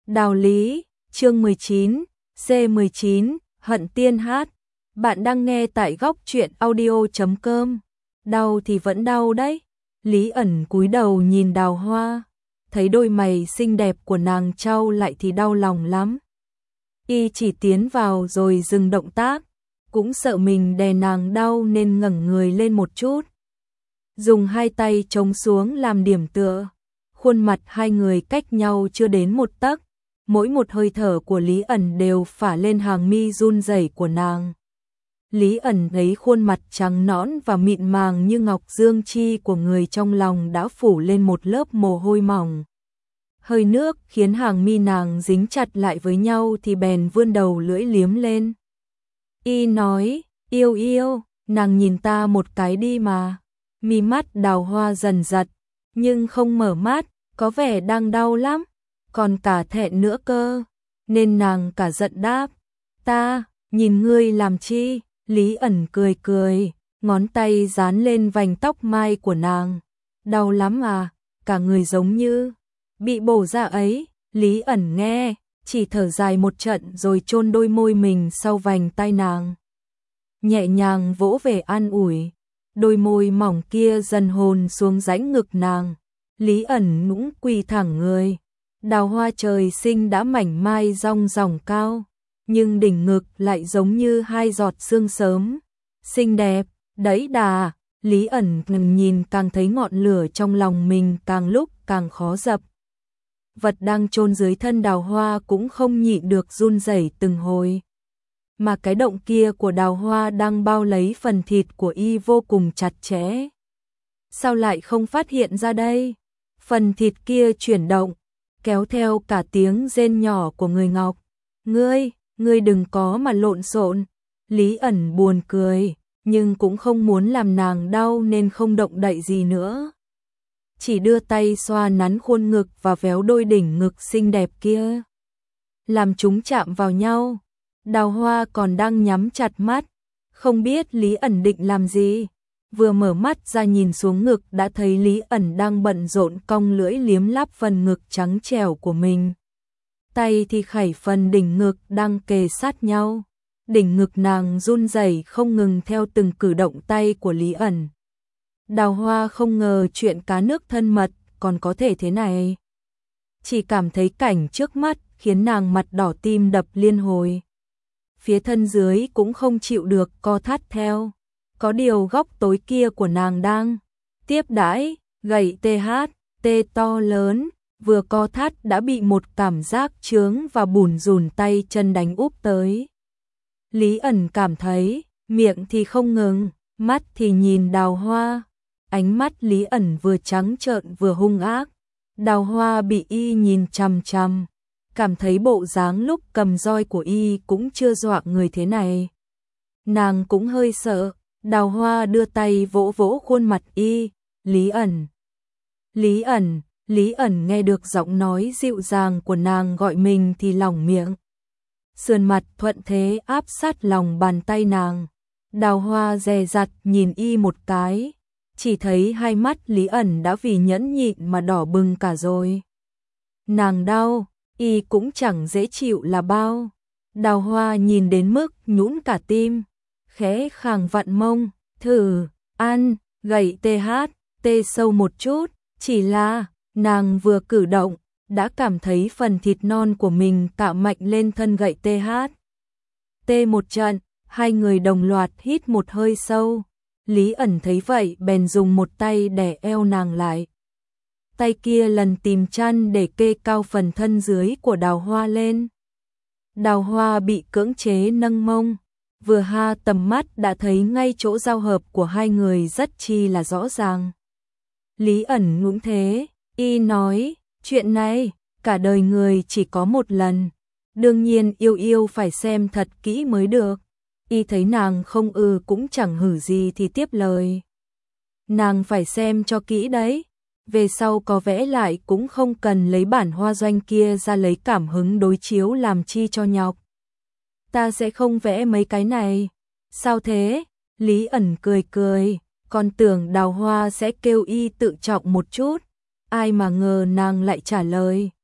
Đào Lý, chương 19, C19, Hận Tiên Hát. Bạn đang nghe tại góc truyện audio.com. Đau thì vẫn đau đấy. Lý ẩn cúi đầu nhìn Đào Hoa, thấy đôi mày xinh đẹp của nàng trao lại thì đau lòng lắm. Y chỉ tiến vào rồi dừng động tác, cũng sợ mình đè nàng đau nên ngẩng người lên một chút. Dùng hai tay chống xuống làm điểm tựa. Khuôn mặt hai người cách nhau chưa đến một tấc, mỗi một hơi thở của Lý ẩn đều phả lên hàng mi run rẩy của nàng. Lý ẩn thấy khuôn mặt trắng nõn và mịn màng như ngọc dương chi của người trong lòng đã phủ lên một lớp mồ hôi mỏng. Hơi nước khiến hàng mi nàng dính chặt lại với nhau thì bèn vươn đầu lưỡi liếm lên. Y nói, yêu yêu, nàng nhìn ta một cái đi mà. Mi mắt Đào Hoa dần giật, nhưng không mở mắt, có vẻ đang đau lắm, còn cả thẹn nữa cơ, nên nàng cả giận đáp, ta, nhìn ngươi làm chi? Lý ẩn cười cười, ngón tay dán lên vành tóc mai của nàng, đau lắm à, cả người giống như bị bổ ra ấy. Lý ẩn nghe, chỉ thở dài một trận rồi chôn đôi môi mình sau vành tai nàng, nhẹ nhàng vỗ về an ủi. Đôi môi mỏng kia dần hồn xuống rãnh ngực nàng. Lý ẩn nũng quỳ thẳng người. Đào hoa trời sinh đã mảnh mai rong ròng cao, nhưng đỉnh ngực lại giống như hai giọt sương sớm. Xinh đẹp, đẫy đà. Lý ẩn nhìn càng thấy ngọn lửa trong lòng mình càng lúc càng khó dập. Vật đang chôn dưới thân Đào Hoa cũng không nhịn được run rẩy từng hồi. Mà cái động kia của Đào Hoa đang bao lấy phần thịt của y vô cùng chặt chẽ. Sao lại không phát hiện ra đây? Phần thịt kia chuyển động, kéo theo cả tiếng rên nhỏ của người Ngọc. Ngươi đừng có mà lộn xộn. Lý ẩn buồn cười, nhưng cũng không muốn làm nàng đau nên không động đậy gì nữa. Chỉ đưa tay xoa nắn khuôn ngực và véo đôi đỉnh ngực xinh đẹp kia, làm chúng chạm vào nhau. Đào Hoa còn đang nhắm chặt mắt, không biết Lý ẩn định làm gì. Vừa mở mắt ra nhìn xuống ngực đã thấy Lý ẩn đang bận rộn cong lưỡi liếm láp phần ngực trắng trẻo của mình. Tay thì khẩy phần đỉnh ngực đang kề sát nhau. Đỉnh ngực nàng run rẩy không ngừng theo từng cử động tay của Lý ẩn. Đào Hoa không ngờ chuyện cá nước thân mật còn có thể thế này. Chỉ cảm thấy cảnh trước mắt khiến nàng mặt đỏ tim đập liên hồi. Phía thân dưới cũng không chịu được co thắt theo. Có điều góc tối kia của nàng đang tiếp đãi, gậy tê to lớn, vừa co thắt đã bị một cảm giác chướng và bủn rủn tay chân đánh úp tới. Lý ẩn cảm thấy, miệng thì không ngừng, mắt thì nhìn Đào Hoa. Ánh mắt Lý ẩn vừa trắng trợn vừa hung ác. Đào Hoa bị y nhìn chằm chằm, cảm thấy bộ dáng lúc cầm roi của y cũng chưa dọa người thế này. Nàng cũng hơi sợ. Đào Hoa đưa tay vỗ vỗ khuôn mặt y. Lý ẩn nghe được giọng nói dịu dàng của nàng gọi mình thì lỏng miệng. Sườn mặt thuận thế áp sát lòng bàn tay nàng. Đào Hoa dè dặt nhìn y một cái, chỉ thấy hai mắt Lý ẩn đã vì nhẫn nhịn mà đỏ bừng cả rồi. Nàng đau, y cũng chẳng dễ chịu là bao. Đào Hoa nhìn đến mức nhũn cả tim, khẽ khàng vặn mông, thử, ăn, gậy tê sâu một chút. Chỉ là, nàng vừa cử động, đã cảm thấy phần thịt non của mình cạo mạnh lên thân gậy tê một trận, hai người đồng loạt hít một hơi sâu. Lý ẩn thấy vậy bèn dùng một tay đè eo nàng lại. Tay kia lần tìm chăn để kê cao phần thân dưới của Đào Hoa lên. Đào Hoa bị cưỡng chế nâng mông, vừa ha tầm mắt đã thấy ngay chỗ giao hợp của hai người rất chi là rõ ràng. Lý ẩn cũng thế, y nói, chuyện này, cả đời người chỉ có một lần, đương nhiên yêu phải xem thật kỹ mới được. Y thấy nàng không cũng chẳng hử gì thì tiếp lời. Nàng phải xem cho kỹ đấy, về sau có vẽ lại cũng không cần lấy bản hoa doanh kia ra lấy cảm hứng đối chiếu làm chi cho nhọc. Ta sẽ không vẽ mấy cái này. Sao thế? Lý ẩn cười, còn tưởng Đào Hoa sẽ kêu y tự trọng một chút. Ai mà ngờ nàng lại trả lời.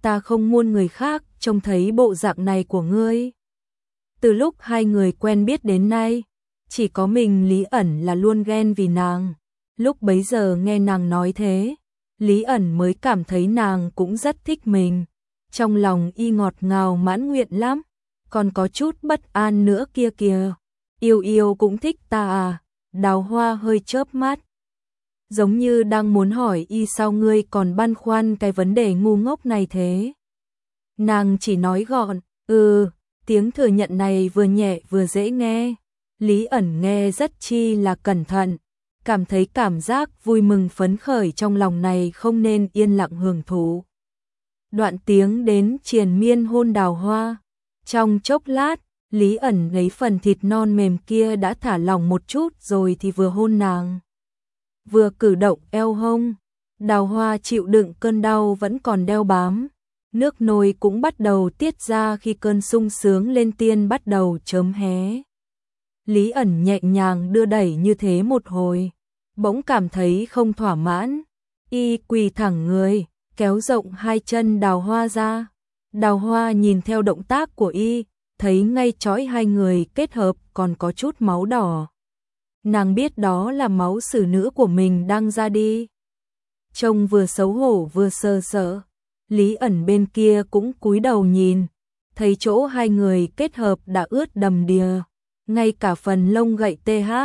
ta không muốn người khác trông thấy bộ dạng này của ngươi. Từ lúc hai người quen biết đến nay, chỉ có mình Lý ẩn là luôn ghen vì nàng. Lúc bấy giờ nghe nàng nói thế, Lý ẩn mới cảm thấy nàng cũng rất thích mình. Trong lòng y ngọt ngào mãn nguyện lắm, còn có chút bất an nữa kia kìa. Yêu yêu cũng thích ta à? Đào Hoa hơi chớp mắt, giống như đang muốn hỏi y sao ngươi còn băn khoăn cái vấn đề ngu ngốc này thế. Nàng chỉ nói gọn, tiếng thừa nhận này vừa nhẹ vừa dễ nghe. Lý ẩn nghe rất chi là cẩn thận, cảm thấy cảm giác vui mừng phấn khởi trong lòng này không nên yên lặng hưởng thụ. Đoạn tiếng đến triền miên hôn Đào Hoa. Trong chốc lát, Lý ẩn lấy phần thịt non mềm kia đã thả lỏng một chút rồi thì vừa hôn nàng, vừa cử động eo hông. Đào Hoa chịu đựng cơn đau vẫn còn đeo bám. Nước nôi cũng bắt đầu tiết ra khi cơn sung sướng lên tiên bắt đầu chớm hé. Lý ẩn nhẹ nhàng đưa đẩy như thế một hồi, bỗng cảm thấy không thỏa mãn. Y quỳ thẳng người, kéo rộng hai chân Đào Hoa ra. Đào Hoa nhìn theo động tác của y, thấy ngay chói hai người kết hợp còn có chút máu đỏ. Nàng biết đó là máu xử nữ của mình đang ra đi. Trông vừa xấu hổ vừa sơ sợ. Lý ẩn bên kia cũng cúi đầu nhìn, thấy chỗ hai người kết hợp đã ướt đầm đìa, ngay cả phần lông gậy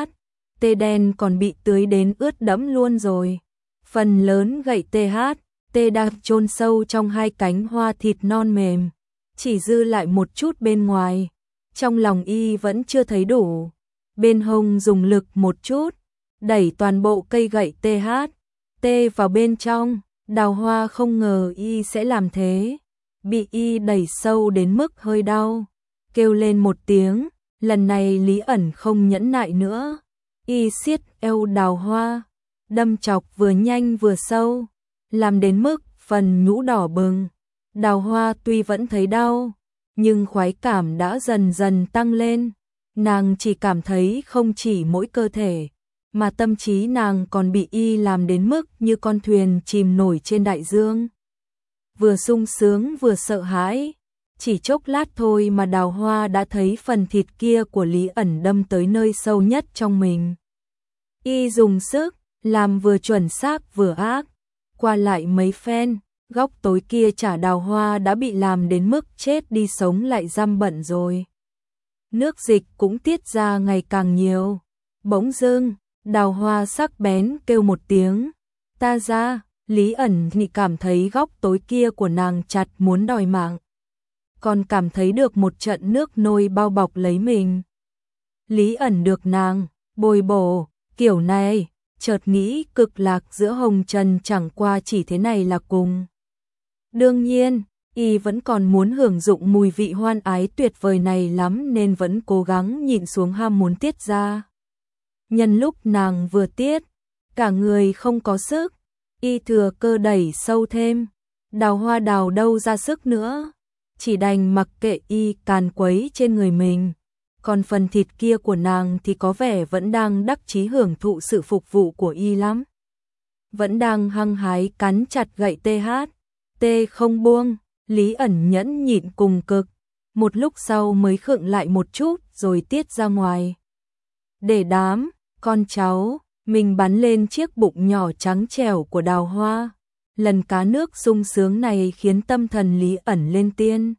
tê đen còn bị tưới đến ướt đẫm luôn rồi. Phần lớn gậy tê đã chôn sâu trong hai cánh hoa thịt non mềm, chỉ dư lại một chút bên ngoài. Trong lòng y vẫn chưa thấy đủ, bên hông dùng lực một chút, đẩy toàn bộ cây gậy tê vào bên trong. Đào Hoa không ngờ y sẽ làm thế, bị y đẩy sâu đến mức hơi đau, kêu lên một tiếng. Lần này Lý ẩn không nhẫn nại nữa, y siết eo Đào Hoa, đâm chọc vừa nhanh vừa sâu, làm đến mức phần nhũ đỏ bừng. Đào Hoa tuy vẫn thấy đau, nhưng khoái cảm đã dần dần tăng lên. Nàng chỉ cảm thấy không chỉ mỗi cơ thể, mà tâm trí nàng còn bị y làm đến mức như con thuyền chìm nổi trên đại dương. Vừa sung sướng vừa sợ hãi, chỉ chốc lát thôi mà Đào Hoa đã thấy phần thịt kia của Lý ẩn đâm tới nơi sâu nhất trong mình. Y dùng sức, làm vừa chuẩn xác vừa ác, qua lại mấy phen, góc tối kia chả Đào Hoa đã bị làm đến mức chết đi sống lại giam bận rồi. Nước dịch cũng tiết ra ngày càng nhiều. Bỗng dưng, Đào Hoa sắc bén kêu một tiếng, ta ra. Lý ẩn thì cảm thấy góc tối kia của nàng chặt muốn đòi mạng, còn cảm thấy được một trận nước nôi bao bọc lấy mình. Lý ẩn được nàng bồi bổ kiểu này, chợt nghĩ cực lạc giữa hồng trần chẳng qua chỉ thế này là cùng. Đương nhiên, y vẫn còn muốn hưởng dụng mùi vị hoan ái tuyệt vời này lắm nên vẫn cố gắng nhịn xuống ham muốn tiết ra. Nhân lúc nàng vừa tiết, cả người không có sức, y thừa cơ đẩy sâu thêm. Đào Hoa đào đâu ra sức nữa, chỉ đành mặc kệ y càn quấy trên người mình. Còn phần thịt kia của nàng thì có vẻ vẫn đang đắc chí hưởng thụ sự phục vụ của y lắm. Vẫn đang hăng hái cắn chặt gậy tê không buông. Lý ẩn nhẫn nhịn cùng cực, một lúc sau mới khựng lại một chút rồi tiết ra ngoài. Để đám con cháu mình bắn lên chiếc bụng nhỏ trắng trẻo của Đào Hoa. Lần cá nước sung sướng này khiến tâm thần Lý ẩn lên tiên.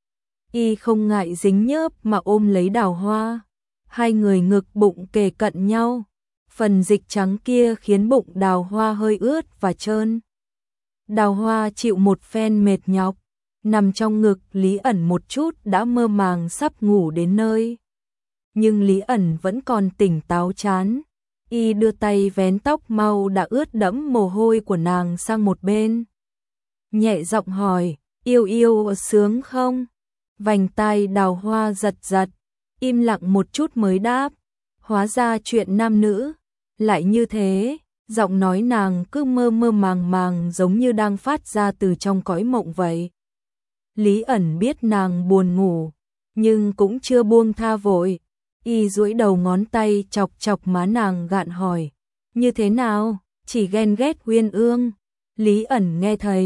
Y không ngại dính nhớp mà ôm lấy Đào Hoa. Hai người ngực bụng kề cận nhau. Phần dịch trắng kia khiến bụng Đào Hoa hơi ướt và trơn. Đào Hoa chịu một phen mệt nhọc, nằm trong ngực Lý ẩn một chút đã mơ màng sắp ngủ đến nơi. Nhưng Lý ẩn vẫn còn tỉnh táo chán. Y đưa tay vén tóc mau đã ướt đẫm mồ hôi của nàng sang một bên. Nhẹ giọng hỏi, yêu yêu sướng không? Vành tai Đào Hoa giật giật, im lặng một chút mới đáp, hóa ra chuyện nam nữ lại như thế. Giọng nói nàng cứ mơ mơ màng màng giống như đang phát ra từ trong cõi mộng vậy. Lý ẩn biết nàng buồn ngủ, nhưng cũng chưa buông tha vội. Y duỗi đầu ngón tay chọc chọc má nàng gạn hỏi, như thế nào, chỉ ghen ghét Uyên Ương. Lý ẩn nghe thấy,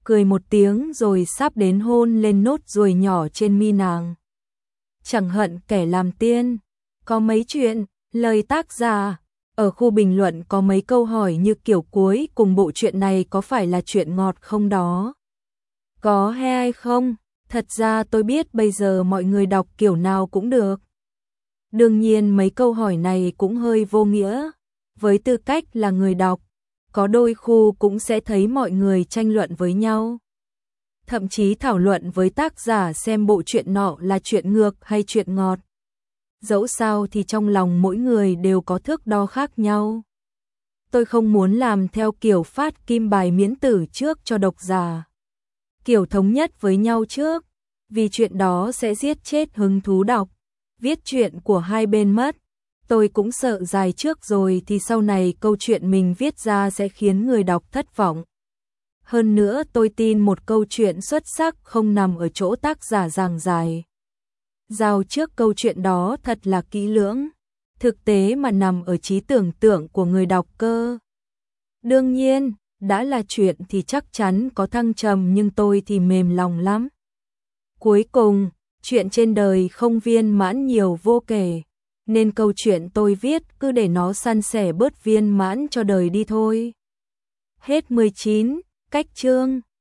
cười một tiếng rồi sắp đến hôn lên nốt ruồi nhỏ trên mi nàng. Chẳng hận kẻ làm tiên, có mấy chuyện, lời tác giả. Ở khu bình luận có mấy câu hỏi như kiểu cuối cùng bộ truyện này có phải là chuyện ngọt không đó? Có hay không? Thật ra tôi biết bây giờ mọi người đọc kiểu nào cũng được. Đương nhiên mấy câu hỏi này cũng hơi vô nghĩa. Với tư cách là người đọc, có đôi khu cũng sẽ thấy mọi người tranh luận với nhau. Thậm chí thảo luận với tác giả xem bộ truyện nọ là chuyện ngược hay chuyện ngọt. Dẫu sao thì trong lòng mỗi người đều có thước đo khác nhau. Tôi không muốn làm theo kiểu phát kim bài miễn tử trước cho độc giả. Kiểu thống nhất với nhau trước, vì chuyện đó sẽ giết chết hứng thú đọc, viết chuyện của hai bên mất. Tôi cũng sợ dài trước rồi thì sau này câu chuyện mình viết ra sẽ khiến người đọc thất vọng. Hơn nữa tôi tin một câu chuyện xuất sắc không nằm ở chỗ tác giả giảng dài. Giao trước câu chuyện đó thật là kỹ lưỡng, thực tế mà nằm ở trí tưởng tượng của người đọc cơ. Đương nhiên, đã là chuyện thì chắc chắn có thăng trầm nhưng tôi thì mềm lòng lắm. Cuối cùng, chuyện trên đời không viên mãn nhiều vô kể, nên câu chuyện tôi viết cứ để nó san sẻ bớt viên mãn cho đời đi thôi. Hết 19, cách chương.